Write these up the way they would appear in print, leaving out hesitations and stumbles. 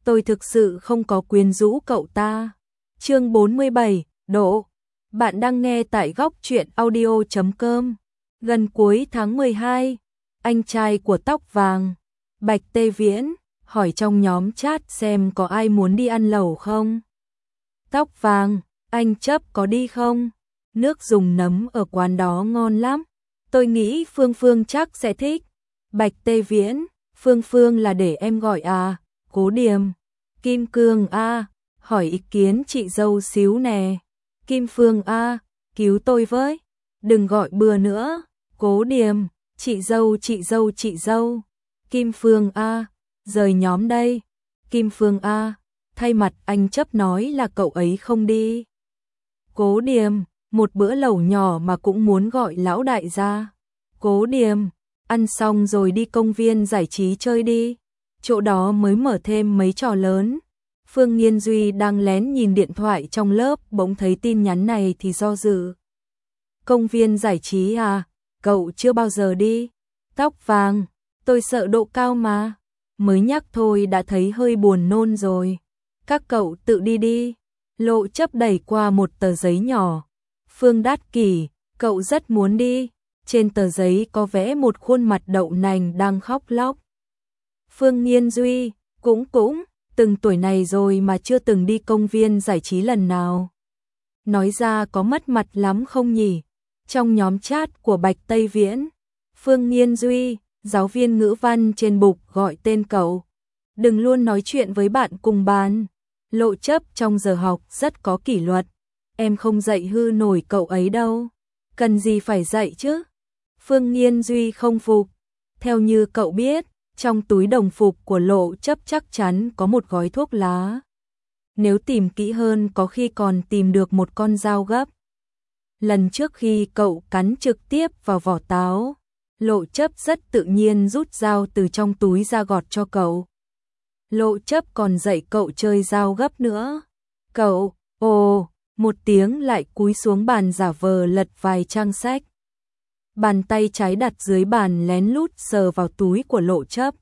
tôi thực sự không có quyến rũ cậu ta. Chương 47, Độ. Bạn đang nghe tại góc truyện audio.com. Gần cuối tháng 12, anh trai của tóc vàng, Bạch Tê Viễn, hỏi trong nhóm chat xem có ai muốn đi ăn lẩu không. Tóc vàng, anh Chấp có đi không? Nước dùng nấm ở quán đó ngon lắm. Tôi nghĩ Phương Phương chắc sẽ thích. Bạch Tê Viễn, Phương Phương là để em gọi à? Cố Điềm, Kim Cương à? Hỏi ý kiến chị dâu xíu nè. Kim Phương à? Cứu tôi với. Đừng gọi bừa nữa. Cố Điềm, chị dâu. Kim Phương à? Rời nhóm đây. Kim Phương à? Thay mặt anh Chấp nói là cậu ấy không đi. Cố Điềm, một bữa lẩu nhỏ mà cũng muốn gọi lão đại ra. Cố Điềm, ăn xong rồi đi công viên giải trí chơi đi. Chỗ đó mới mở thêm mấy trò lớn. Phương Nghiên Duy đang lén nhìn điện thoại trong lớp, bỗng thấy tin nhắn này thì do dự. Công viên giải trí à? Cậu chưa bao giờ đi. Tóc vàng, tôi sợ độ cao mà. Mới nhắc thôi đã thấy hơi buồn nôn rồi. Các cậu tự đi đi. Lộ Chấp đẩy qua một tờ giấy nhỏ. Phương Đát Kỷ, cậu rất muốn đi. Trên tờ giấy có vẽ một khuôn mặt đậu nành đang khóc lóc. Phương Nghiên Duy, cũng, từng tuổi này rồi mà chưa từng đi công viên giải trí lần nào. Nói ra có mất mặt lắm không nhỉ? Trong nhóm chat của Bạch Tây Viễn, Phương Nghiên Duy, giáo viên ngữ văn trên bục gọi tên cậu. Đừng luôn nói chuyện với bạn cùng bàn. Lộ Chấp trong giờ học rất có kỷ luật. Em không dạy hư nổi cậu ấy đâu. Cần gì phải dạy chứ? Phương Nghiên Duy không phục. Theo như cậu biết, trong túi đồng phục của Lộ Chấp chắc chắn có một gói thuốc lá. Nếu tìm kỹ hơn có khi còn tìm được một con dao gấp. Lần trước khi cậu cắn trực tiếp vào vỏ táo, Lộ Chấp rất tự nhiên rút dao từ trong túi ra gọt cho cậu. Lộ Chấp còn dạy cậu chơi dao gấp nữa. Cậu, ồ, một tiếng lại cúi xuống bàn giả vờ lật vài trang sách. Bàn tay trái đặt dưới bàn lén lút sờ vào túi của Lộ Chấp.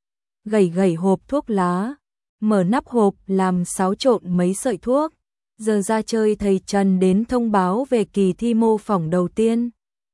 Gẩy hộp thuốc lá, mở nắp hộp làm xáo trộn mấy sợi thuốc. Giờ ra chơi thầy Trần đến thông báo về kỳ thi mô phỏng đầu tiên.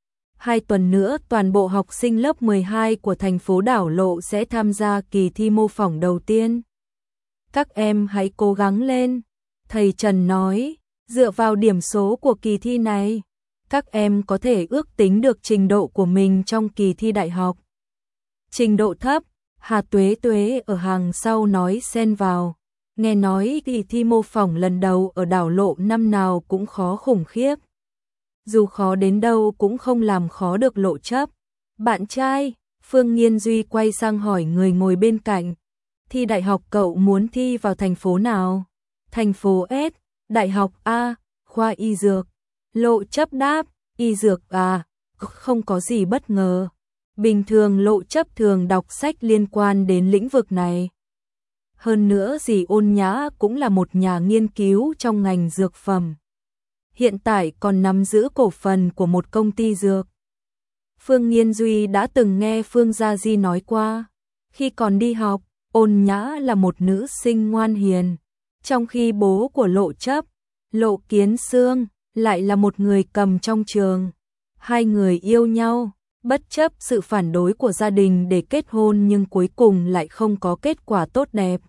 2 tuần nữa toàn bộ học sinh lớp 12 của thành phố Đảo Lộ sẽ tham gia kỳ thi mô phỏng đầu tiên. Các em hãy cố gắng lên, thầy Trần nói, dựa vào điểm số của kỳ thi này, các em có thể ước tính được trình độ của mình trong kỳ thi đại học. Trình độ thấp, Hà Tuế Tuế ở hàng sau nói xen vào. Nghe nói kỳ thi mô phỏng lần đầu ở Đảo Lộ năm nào cũng khó khủng khiếp. Dù khó đến đâu cũng không làm khó được Lộ Chấp. Bạn trai, Phương Nghiên Duy quay sang hỏi người ngồi bên cạnh. Thi đại học cậu muốn thi vào thành phố nào? Thành phố S, đại học A, khoa y dược. Lộ Chấp đáp, y dược à, không có gì bất ngờ. Bình thường Lộ Chấp thường đọc sách liên quan đến lĩnh vực này. Hơn nữa dì Ôn Nhã cũng là một nhà nghiên cứu trong ngành dược phẩm. Hiện tại còn nắm giữ cổ phần của một công ty dược. Phương Nghiên Duy đã từng nghe Phương Gia Di nói qua. Khi còn đi học, Ôn Nhã là một nữ sinh ngoan hiền. Trong khi bố của Lộ Chấp, Lộ Kiến Xương, lại là một người cầm trong trường. Hai người yêu nhau, bất chấp sự phản đối của gia đình để kết hôn nhưng cuối cùng lại không có kết quả tốt đẹp.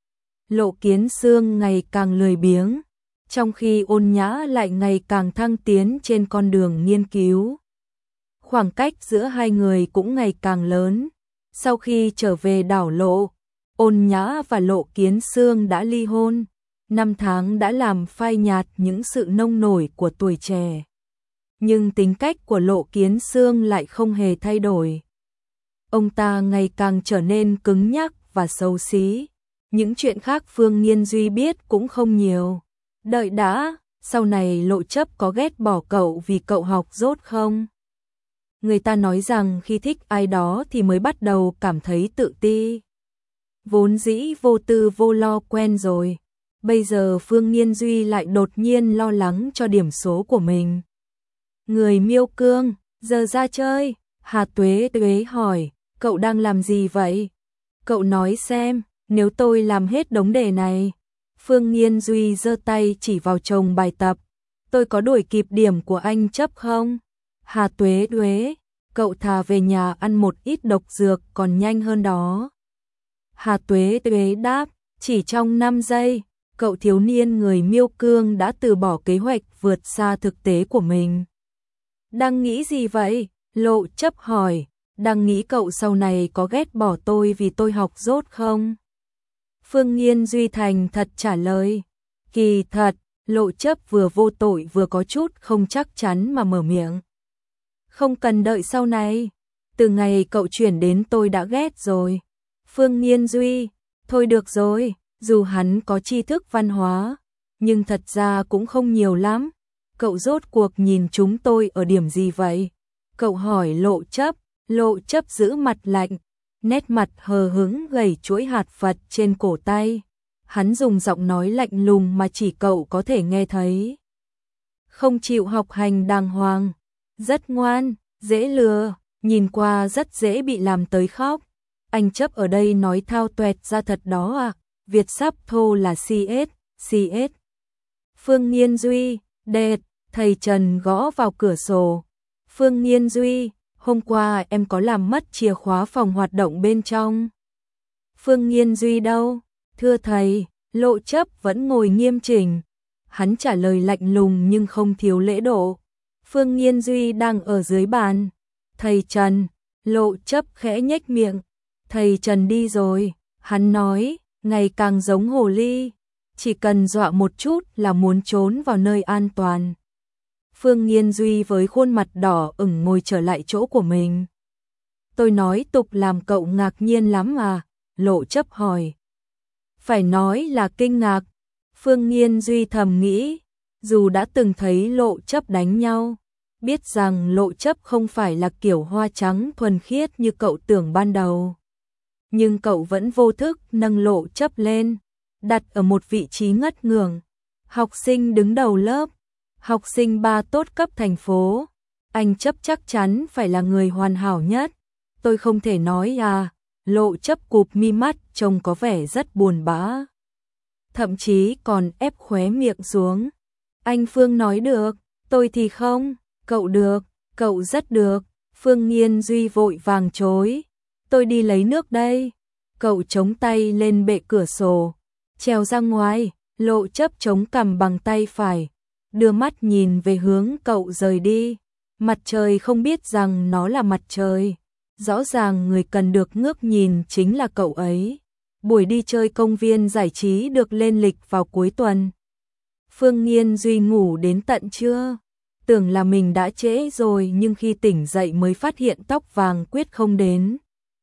Lộ Kiến Xương ngày càng lười biếng, trong khi Ôn Nhã lại ngày càng thăng tiến trên con đường nghiên cứu. Khoảng cách giữa hai người cũng ngày càng lớn. Sau khi trở về Đảo Lộ, Ôn Nhã và Lộ Kiến Xương đã ly hôn. 5 tháng đã làm phai nhạt những sự nông nổi của tuổi trẻ. Nhưng tính cách của Lộ Kiến Xương lại không hề thay đổi. Ông ta ngày càng trở nên cứng nhắc và xấu xí. Những chuyện khác Phương Nghiên Duy biết cũng không nhiều. Đợi đã, sau này Lộ Chấp có ghét bỏ cậu vì cậu học dốt không? Người ta nói rằng khi thích ai đó thì mới bắt đầu cảm thấy tự ti. Vốn dĩ vô tư vô lo quen rồi. Bây giờ Phương Nghiên Duy lại đột nhiên lo lắng cho điểm số của mình. Người Miêu Cương, giờ ra chơi. Hà Tuế Tuế hỏi, cậu đang làm gì vậy? Cậu nói xem, Nếu tôi làm hết đống đề này, Phương Nghiên Duy giơ tay chỉ vào chồng bài tập, tôi có đuổi kịp điểm của anh chấp không? Hà Tuế Tuế, cậu thà về nhà ăn một ít độc dược còn nhanh hơn đó. Hà Tuế Tuế đáp, chỉ trong 5 giây, cậu thiếu niên người Miêu Cương đã từ bỏ kế hoạch vượt xa thực tế của mình. Đang nghĩ gì vậy? Lộ Chấp hỏi, đang nghĩ cậu sau này có ghét bỏ tôi vì tôi học dốt không? Phương Nghiên Duy thành thật trả lời, kỳ thật, Lộ Chấp vừa vô tội vừa có chút không chắc chắn mà mở miệng. Không cần đợi sau này, từ ngày cậu chuyển đến tôi đã ghét rồi. Phương Nghiên Duy, thôi được rồi, dù hắn có tri thức văn hóa, nhưng thật ra cũng không nhiều lắm. Cậu rốt cuộc nhìn chúng tôi ở điểm gì vậy? Cậu hỏi Lộ Chấp, Lộ Chấp giữ mặt lạnh, nét mặt hờ hững gầy chuỗi hạt Phật trên cổ tay. Hắn dùng giọng nói lạnh lùng mà chỉ cậu có thể nghe thấy. Không chịu học hành đàng hoàng, rất ngoan, dễ lừa, nhìn qua rất dễ bị làm tới khóc. Anh Chấp ở đây nói thao tuẹt ra thật đó à? Việt sắp thô là CS. Phương Nghiên Duy, đệt, thầy Trần gõ vào cửa sổ. Phương Nghiên Duy, hôm qua em có làm mất chìa khóa phòng hoạt động bên trong. Phương Nghiên Duy đâu? Thưa thầy, Lộ Chấp vẫn ngồi nghiêm chỉnh. Hắn trả lời lạnh lùng nhưng không thiếu lễ độ. Phương Nghiên Duy đang ở dưới bàn. Thầy Trần, Lộ Chấp khẽ nhếch miệng. Thầy Trần đi rồi, hắn nói, ngày càng giống hồ ly, chỉ cần dọa một chút là muốn trốn vào nơi an toàn. Phương Nghiên Duy với khuôn mặt đỏ ửng ngồi trở lại chỗ của mình. Tôi nói tục làm cậu ngạc nhiên lắm à? Lộ Chấp hỏi. Phải nói là kinh ngạc. Phương Nghiên Duy thầm nghĩ, dù đã từng thấy Lộ Chấp đánh nhau, biết rằng Lộ Chấp không phải là kiểu hoa trắng thuần khiết như cậu tưởng ban đầu. Nhưng cậu vẫn vô thức nâng Lộ Chấp lên, đặt ở một vị trí ngất ngưởng. Học sinh đứng đầu lớp, học sinh 3 tốt cấp thành phố, anh Chấp chắc chắn phải là người hoàn hảo nhất. Tôi không thể nói à? Lộ Chấp cụp mi mắt trông có vẻ rất buồn bã. Thậm chí còn ép khóe miệng xuống. Anh Phương nói được, tôi thì không. Cậu được, cậu rất được. Phương Nghiên Duy vội vàng chối. Tôi đi lấy nước đây. Cậu chống tay lên bệ cửa sổ, trèo ra ngoài. Lộ Chấp chống cằm bằng tay phải, đưa mắt nhìn về hướng cậu rời đi. Mặt trời không biết rằng nó là mặt trời. Rõ ràng người cần được ngước nhìn chính là cậu ấy. Buổi đi chơi công viên giải trí được lên lịch vào cuối tuần. Phương Nghiên Duy ngủ đến tận trưa. Tưởng là mình đã trễ rồi nhưng khi tỉnh dậy mới phát hiện tóc vàng quyết không đến.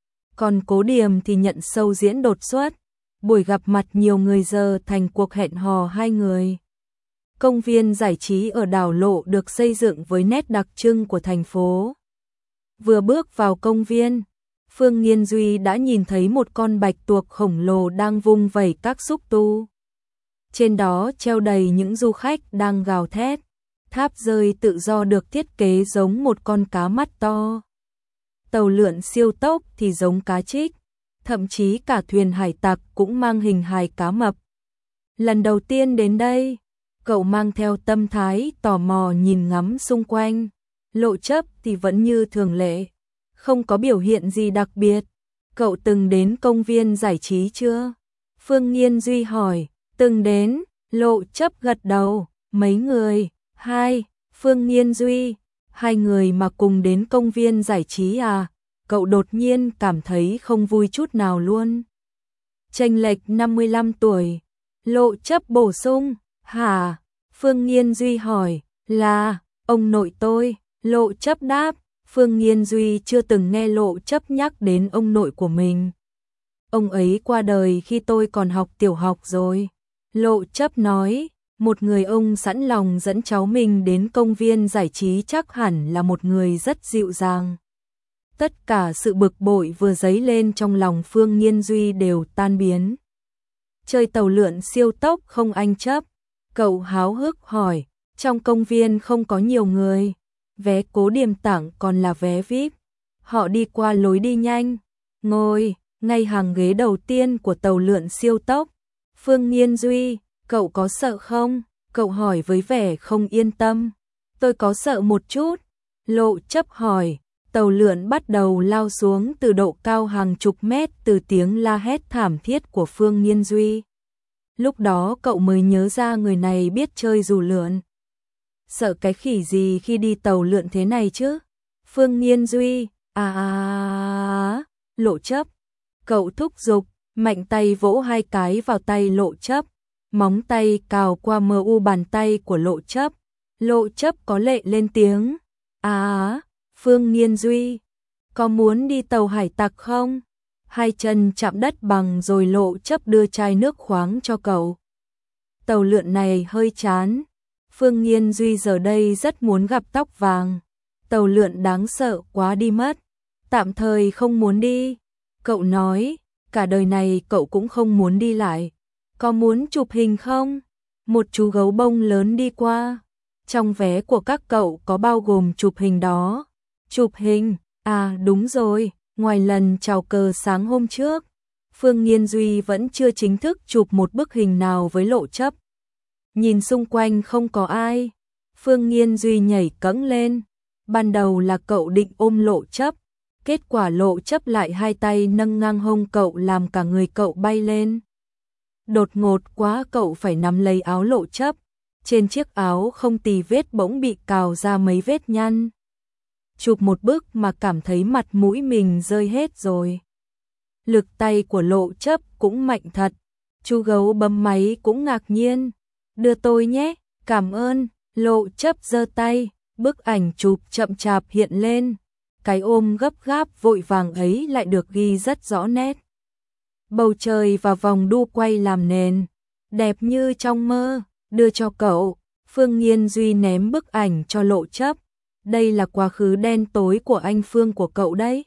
Còn Cố Điềm thì nhận sâu diễn đột xuất. Buổi gặp mặt nhiều người giờ thành cuộc hẹn hò hai người. Công viên giải trí ở đảo Lộ được xây dựng với nét đặc trưng của thành phố. Vừa bước vào công viên, Phương Nghiên Duy đã nhìn thấy một con bạch tuộc khổng lồ đang vung vẩy các xúc tu. Trên đó treo đầy những du khách đang gào thét. Tháp rơi tự do được thiết kế giống một con cá mắt to. Tàu lượn siêu tốc thì giống cá trích. Thậm chí cả thuyền hải tặc cũng mang hình hài cá mập. Lần đầu tiên đến đây, cậu mang theo tâm thái tò mò nhìn ngắm xung quanh. Lộ Chấp thì vẫn như thường lệ, không có biểu hiện gì đặc biệt. Cậu từng đến công viên giải trí chưa? Phương Nghiên Duy hỏi. Từng đến. Lộ Chấp gật đầu. Mấy người? 2. Phương Nghiên Duy. 2 người mà cùng đến công viên giải trí à? Cậu đột nhiên cảm thấy không vui chút nào luôn. Chênh lệch 55 tuổi. Lộ Chấp bổ sung. Hả? Phương Nghiên Duy hỏi. Là ông nội tôi. Lộ Chấp đáp. Phương Nghiên Duy chưa từng nghe Lộ Chấp nhắc đến ông nội của mình. Ông ấy qua đời khi tôi còn học tiểu học rồi. Lộ Chấp nói. Một người ông sẵn lòng dẫn cháu mình đến công viên giải trí chắc hẳn là một người rất dịu dàng. Tất cả sự bực bội vừa dấy lên trong lòng Phương Nghiên Duy đều tan biến. Chơi tàu lượn siêu tốc không anh Chấp? Cậu háo hức hỏi. Trong công viên không có nhiều người. Vé Cố Điềm tặng còn là vé VIP. Họ đi qua lối đi nhanh. Ngồi, ngay hàng ghế đầu tiên của tàu lượn siêu tốc. Phương Nghiên Duy, cậu có sợ không? Cậu hỏi với vẻ không yên tâm. Tôi có sợ một chút. Lộ Chấp hỏi. Tàu lượn bắt đầu lao xuống từ độ cao hàng chục mét từ tiếng la hét thảm thiết của Phương Nghiên Duy. Lúc đó cậu mới nhớ ra người này biết chơi dù lượn. Sợ cái khỉ gì khi đi tàu lượn thế này chứ? Phương Nghiên Duy, Lộ Chấp. Cậu thúc giục, mạnh tay vỗ hai cái vào tay Lộ Chấp. Móng tay cào qua mờ u bàn tay của Lộ Chấp. Lộ Chấp có lệ lên tiếng. Phương Nghiên Duy, có muốn đi tàu hải tặc không? Hai chân chạm đất bằng rồi Lộ Chấp đưa chai nước khoáng cho cậu. Tàu lượn này hơi chán. Phương Nghiên Duy giờ đây rất muốn gặp Tóc Vàng. Tàu lượn đáng sợ quá đi mất. Tạm thời không muốn đi. Cậu nói, cả đời này cậu cũng không muốn đi lại. Có muốn chụp hình không? Một chú gấu bông lớn đi qua. Trong vé của các cậu có bao gồm chụp hình đó. Chụp hình? Đúng rồi, ngoài lần chào cờ sáng hôm trước, Phương Nghiên Duy vẫn chưa chính thức chụp một bức hình nào với Lộ Chấp. Nhìn xung quanh không có ai, Phương Nghiên Duy nhảy cẫng lên. Ban đầu là cậu định ôm Lộ Chấp, kết quả Lộ Chấp lại hai tay nâng ngang hông cậu làm cả người cậu bay lên. Đột ngột quá cậu phải nắm lấy áo Lộ Chấp, trên chiếc áo không tì vết bỗng bị cào ra mấy vết nhăn. Chụp một bức mà cảm thấy mặt mũi mình rơi hết rồi. Lực tay của Lộ Chấp cũng mạnh thật. Chú gấu bấm máy cũng ngạc nhiên. Đưa tôi nhé, cảm ơn. Lộ Chấp giơ tay, bức ảnh chụp chậm chạp hiện lên. Cái ôm gấp gáp vội vàng ấy lại được ghi rất rõ nét. Bầu trời và vòng đu quay làm nền, đẹp như trong mơ. Đưa cho cậu. Phương Nghiên Duy ném bức ảnh cho Lộ Chấp. Đây là quá khứ đen tối của anh Phương của cậu đấy.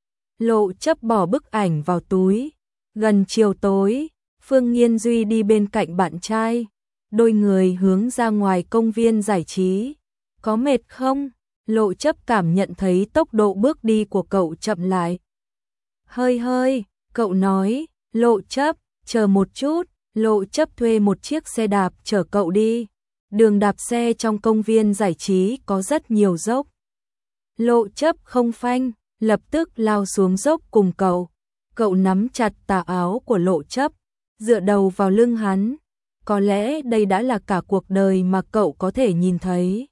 Lộ Chấp bỏ bức ảnh vào túi. Gần chiều tối, Phương Nghiên Duy đi bên cạnh bạn trai. Đôi người hướng ra ngoài công viên giải trí. Có mệt không? Lộ Chấp cảm nhận thấy tốc độ bước đi của cậu chậm lại. Hơi, cậu nói. Lộ Chấp, chờ một chút. Lộ Chấp thuê một chiếc xe đạp chở cậu đi. Đường đạp xe trong công viên giải trí có rất nhiều dốc. Lộ Chấp không phanh, lập tức lao xuống dốc cùng cậu. Cậu nắm chặt tà áo của Lộ Chấp, dựa đầu vào lưng hắn. Có lẽ đây đã là cả cuộc đời mà cậu có thể nhìn thấy.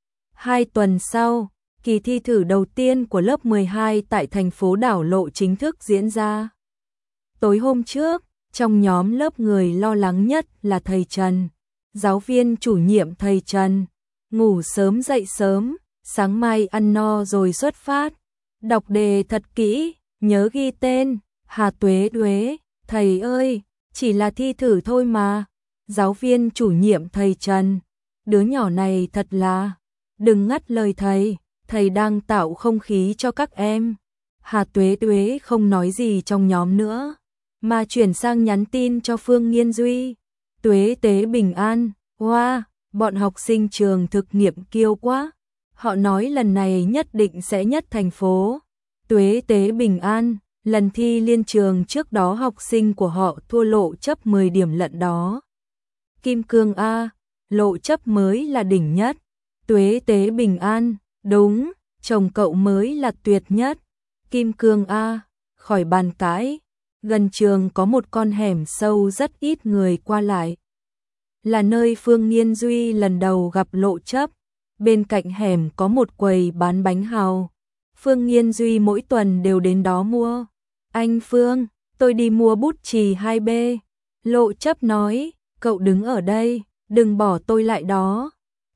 2 tuần sau, kỳ thi thử đầu tiên của lớp 12 tại thành phố Đảo Lộ chính thức diễn ra. Tối hôm trước, trong nhóm lớp người lo lắng nhất là thầy Trần. Giáo viên chủ nhiệm thầy Trần. Ngủ sớm dậy sớm, sáng mai ăn no rồi xuất phát. Đọc đề thật kỹ, nhớ ghi tên. Hà Tuế Tuế, thầy ơi, chỉ là thi thử thôi mà. Giáo viên chủ nhiệm thầy Trần. Đứa nhỏ này thật là... Đừng ngắt lời thầy đang tạo không khí cho các em. Hà Tuế Tuế không nói gì trong nhóm nữa, mà chuyển sang nhắn tin cho Phương Nghiên Duy. Tuế Tế bình an, wow, bọn học sinh trường thực nghiệm kiêu quá. Họ nói lần này nhất định sẽ nhất thành phố. Tuế Tế bình an, lần thi liên trường trước đó học sinh của họ thua Lộ Chấp 10 điểm lận đó. Kim Cương A, Lộ Chấp mới là đỉnh nhất. Tuế Tế bình an, đúng, chồng cậu mới là tuyệt nhất. Kim Cương A, khỏi bàn cãi. Gần trường có một con hẻm sâu rất ít người qua lại. Là nơi Phương Nghiên Duy lần đầu gặp Lộ Chấp. Bên cạnh hẻm có một quầy bán bánh hàu. Phương Nghiên Duy mỗi tuần đều đến đó mua. Anh Phương, tôi đi mua bút chì 2B. Lộ Chấp nói, cậu đứng ở đây, đừng bỏ tôi lại đó.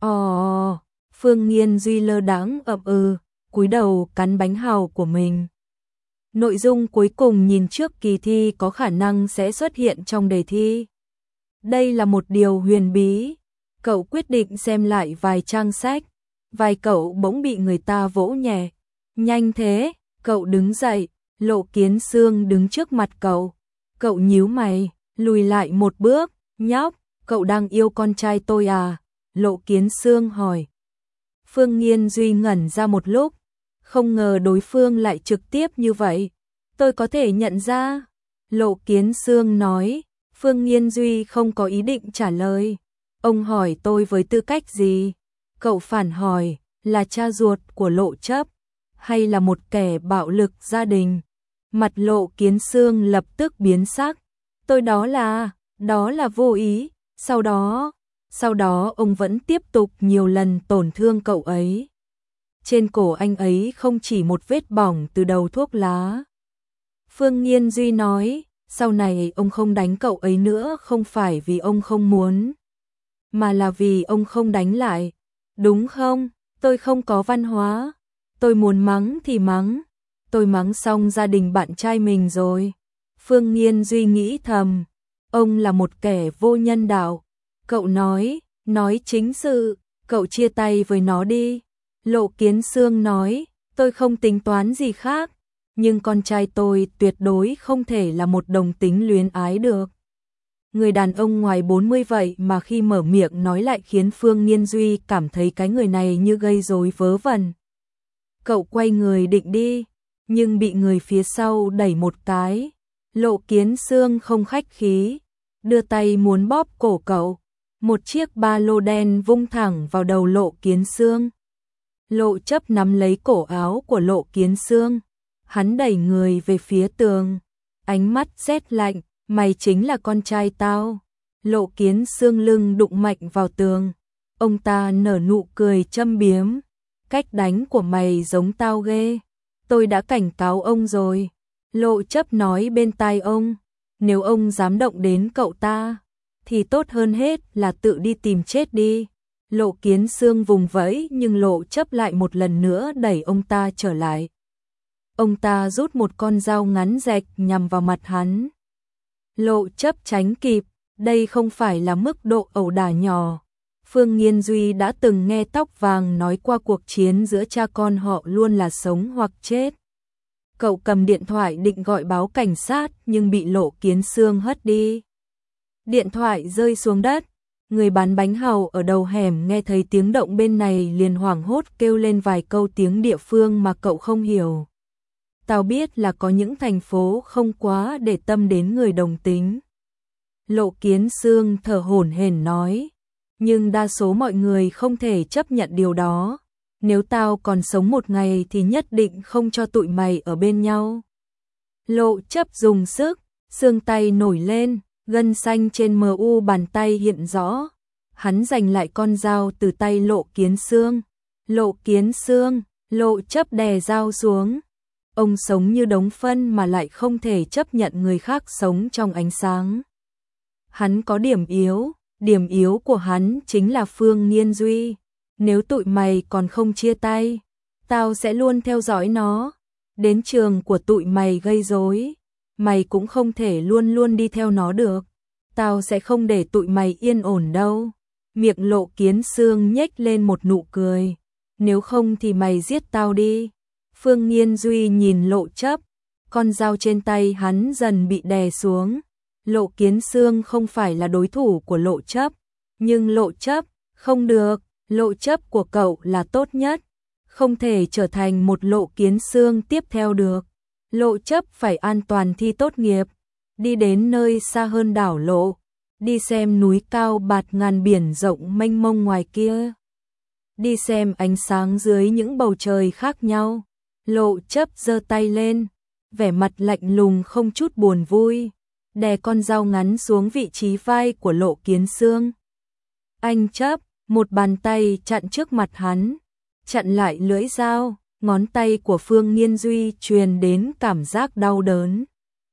Phương Nghiên Duy lơ đãng cúi đầu cắn bánh hàu của mình. Nội dung cuối cùng nhìn trước kỳ thi có khả năng sẽ xuất hiện trong đề thi. Đây là một điều huyền bí. Cậu quyết định xem lại vài trang sách. Vai cậu bỗng bị người ta vỗ nhẹ. Nhanh thế, cậu đứng dậy. Lộ Kiến Xương đứng trước mặt cậu. Cậu nhíu mày, lùi lại một bước. Nhóc, cậu đang yêu con trai tôi à? Lộ Kiến Xương hỏi. Phương Nghiên Duy ngẩn ra một lúc. Không ngờ đối phương lại trực tiếp như vậy. tôi có thể nhận ra. Lộ Kiến Xương nói. Phương Nghiên Duy không có ý định trả lời. Ông hỏi tôi với tư cách gì? Cậu phản hỏi, là cha ruột của Lộ Chấp, hay là một kẻ bạo lực gia đình? Mặt Lộ Kiến Xương lập tức biến sắc. Tôi đó là vô ý. Sau đó ông vẫn tiếp tục nhiều lần tổn thương cậu ấy. Trên cổ anh ấy không chỉ một vết bỏng từ đầu thuốc lá. Phương Nghiên Duy nói, sau này ông không đánh cậu ấy nữa không phải vì ông không muốn, mà là vì ông không đánh lại. Đúng không? Tôi không có văn hóa. Tôi muốn mắng thì mắng. Tôi mắng xong gia đình bạn trai mình rồi. Phương Nghiên Duy nghĩ thầm, ông là một kẻ vô nhân đạo. Cậu nói chính sự, cậu chia tay với nó đi. Lộ Kiến Xương nói, tôi không tính toán gì khác, nhưng con trai tôi tuyệt đối không thể là một đồng tính luyến ái được. Người đàn ông ngoài 40 vậy mà khi mở miệng nói lại khiến Phương Nghiên Duy cảm thấy cái người này như gây rối vớ vẩn. Cậu quay người định đi, nhưng bị người phía sau đẩy một cái. Lộ Kiến Xương không khách khí, đưa tay muốn bóp cổ cậu. Một chiếc ba lô đen vung thẳng vào đầu Lộ Kiến Xương. Lộ Chấp nắm lấy cổ áo của Lộ Kiến Xương. Hắn đẩy người về phía tường. Ánh mắt rét lạnh, mày chính là con trai tao. Lộ Kiến Xương lưng đụng mạnh vào tường. Ông ta nở nụ cười châm biếm. Cách đánh của mày giống tao ghê. Tôi đã cảnh cáo ông rồi. Lộ Chấp nói bên tai ông. Nếu ông dám động đến cậu ta, thì tốt hơn hết là tự đi tìm chết đi. Lộ Kiến Xương vùng vẫy nhưng Lộ Chấp lại một lần nữa đẩy ông ta trở lại. Ông ta rút một con dao ngắn rạch nhằm vào mặt hắn. Lộ Chấp tránh kịp, đây không phải là mức độ ẩu đả nhỏ. Phương Nghiên Duy đã từng nghe Tóc Vàng nói qua cuộc chiến giữa cha con họ luôn là sống hoặc chết. Cậu cầm điện thoại định gọi báo cảnh sát nhưng bị Lộ Kiến Xương hất đi. Điện thoại rơi xuống đất. Người bán bánh hàu ở đầu hẻm nghe thấy tiếng động bên này liền hoảng hốt kêu lên vài câu tiếng địa phương mà cậu không hiểu. Tao biết là có những thành phố không quá để tâm đến người đồng tính. Lộ Kiến Xương thở hổn hển nói. Nhưng đa số mọi người không thể chấp nhận điều đó. Nếu tao còn sống một ngày thì nhất định không cho tụi mày ở bên nhau. Lộ Chấp dùng sức, xương tay nổi lên, gân xanh trên mu bàn tay hiện rõ. Hắn giành lại con dao từ tay Lộ Kiến Xương. Lộ Kiến Xương, Lộ Chấp đè dao xuống. Ông sống như đống phân mà lại không thể chấp nhận người khác sống trong ánh sáng. Hắn có điểm yếu của hắn chính là Phương Nghiên Duy. Nếu tụi mày còn không chia tay, tao sẽ luôn theo dõi nó. Đến trường của tụi mày gây rối, mày cũng không thể luôn luôn đi theo nó được. Tao sẽ không để tụi mày yên ổn đâu. Miệng Lộ Kiến Xương nhếch lên một nụ cười. Nếu không thì mày giết tao đi. Phương Nghiên Duy nhìn Lộ Chấp, con dao trên tay hắn dần bị đè xuống. Lộ Kiến Xương không phải là đối thủ của Lộ Chấp, nhưng Lộ Chấp không được. Lộ Chấp của cậu là tốt nhất, không thể trở thành một Lộ Kiến Xương tiếp theo được. Lộ Chấp phải an toàn thi tốt nghiệp, đi đến nơi xa hơn đảo Lộ, đi xem núi cao bạt ngàn biển rộng mênh mông ngoài kia, đi xem ánh sáng dưới những bầu trời khác nhau. Lộ Chấp giơ tay lên, vẻ mặt lạnh lùng không chút buồn vui, đè con dao ngắn xuống vị trí vai của Lộ Kiến Xương. Anh Chấp, một bàn tay chặn trước mặt hắn, chặn lại lưỡi dao, ngón tay của Phương Nghiên Duy truyền đến cảm giác đau đớn.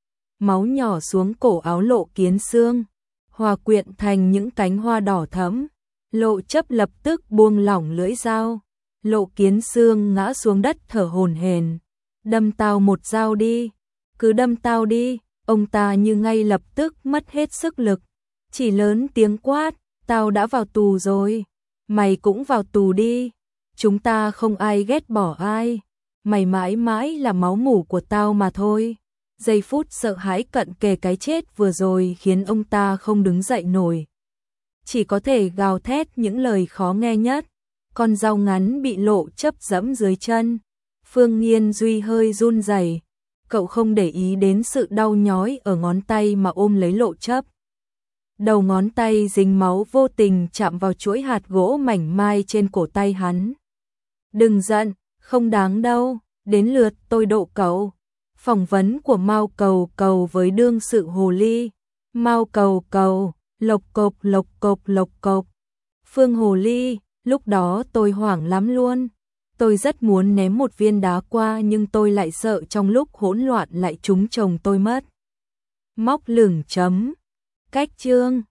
Máu nhỏ xuống cổ áo Lộ Kiến Xương, hòa quyện thành những cánh hoa đỏ thẫm. Lộ Chấp lập tức buông lỏng lưỡi dao. Lộ Kiến Xương ngã xuống đất thở hổn hển. Đâm tao một dao đi, cứ đâm tao đi. Ông ta như ngay lập tức mất hết sức lực, chỉ lớn tiếng quát, tao đã vào tù rồi, mày cũng vào tù đi. Chúng ta không ai ghét bỏ ai, mày mãi mãi là máu mủ của tao mà thôi. Giây phút sợ hãi cận kề cái chết vừa rồi khiến ông ta không đứng dậy nổi, chỉ có thể gào thét những lời khó nghe nhất. Con dao ngắn bị Lộ Chấp giẫm dưới chân. Phương Nghiên Duy hơi run rẩy, cậu không để ý đến sự đau nhói ở ngón tay mà ôm lấy Lộ Chấp. Đầu ngón tay dính máu vô tình chạm vào chuỗi hạt gỗ mảnh mai trên cổ tay hắn. Đừng giận, không đáng đâu, đến lượt tôi độ cậu. Phỏng vấn của Mao Cầu Cầu với đương sự hồ ly. Mao Cầu Cầu, lộc cộc lộc cộc lộc cộc. Phương Hồ Ly, lúc đó tôi hoảng lắm luôn. Tôi rất muốn ném một viên đá qua nhưng tôi lại sợ trong lúc hỗn loạn lại trúng chồng tôi mất. Móc lửng chấm. Cách chương